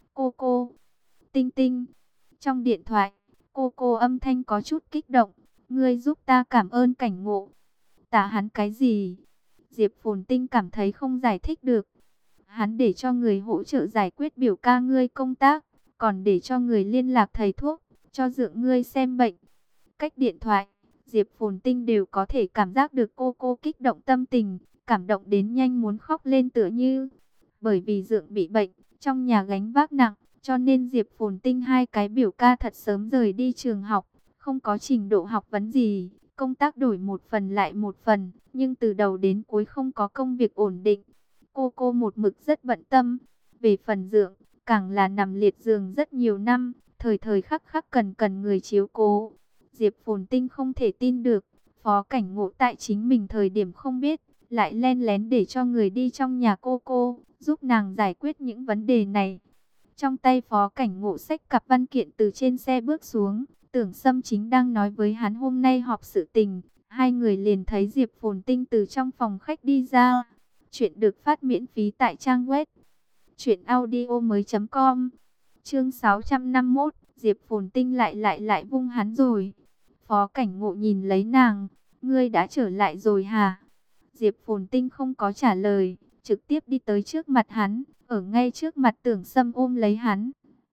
Speaker 1: cô, Tinh Tinh. Trong điện thoại, cô âm thanh có chút kích động, ngươi giúp ta cảm ơn Cảnh Ngộ. Tạ hắn cái gì? Diệp Phồn Tinh cảm thấy không giải thích được. Hắn để cho người hỗ trợ giải quyết biểu ca ngươi công tác, còn để cho người liên lạc thầy thuốc, cho dượng ngươi xem bệnh. Cách điện thoại, Diệp Phồn Tinh đều có thể cảm giác được cô kích động tâm tình, cảm động đến nhanh muốn khóc lên tựa như. Bởi vì dượng bị bệnh, trong nhà gánh vác nặng, cho nên Diệp Phồn Tinh hai cái biểu ca thật sớm rời đi trường học, không có trình độ học vấn gì, công tác đổi một phần lại một phần, nhưng từ đầu đến cuối không có công việc ổn định. Cô một mực rất bận tâm. Về phần dượng, càng là nằm liệt giường rất nhiều năm, thời thời khắc khắc cần người chiếu cố. Diệp Phồn Tinh không thể tin được, Phó Cảnh Ngộ tại chính mình thời điểm không biết, lại len lén để cho người đi trong nhà cô, giúp nàng giải quyết những vấn đề này. Trong tay Phó Cảnh Ngộ xách cặp văn kiện từ trên xe bước xuống, Tưởng Sâm chính đang nói với hắn hôm nay họp sự tình, hai người liền thấy Diệp Phồn Tinh từ trong phòng khách đi ra. Chuyện được phát miễn phí tại trang web truyệnaudiomoi.com. Chương 651, Diệp Phồn Tinh lại vung hắn rồi. Phó Cảnh Ngộ nhìn lấy nàng, ngươi đã trở lại rồi hả? Diệp Phồn Tinh không có trả lời, trực tiếp đi tới trước mặt hắn, ở ngay trước mặt Tưởng Sâm ôm lấy hắn.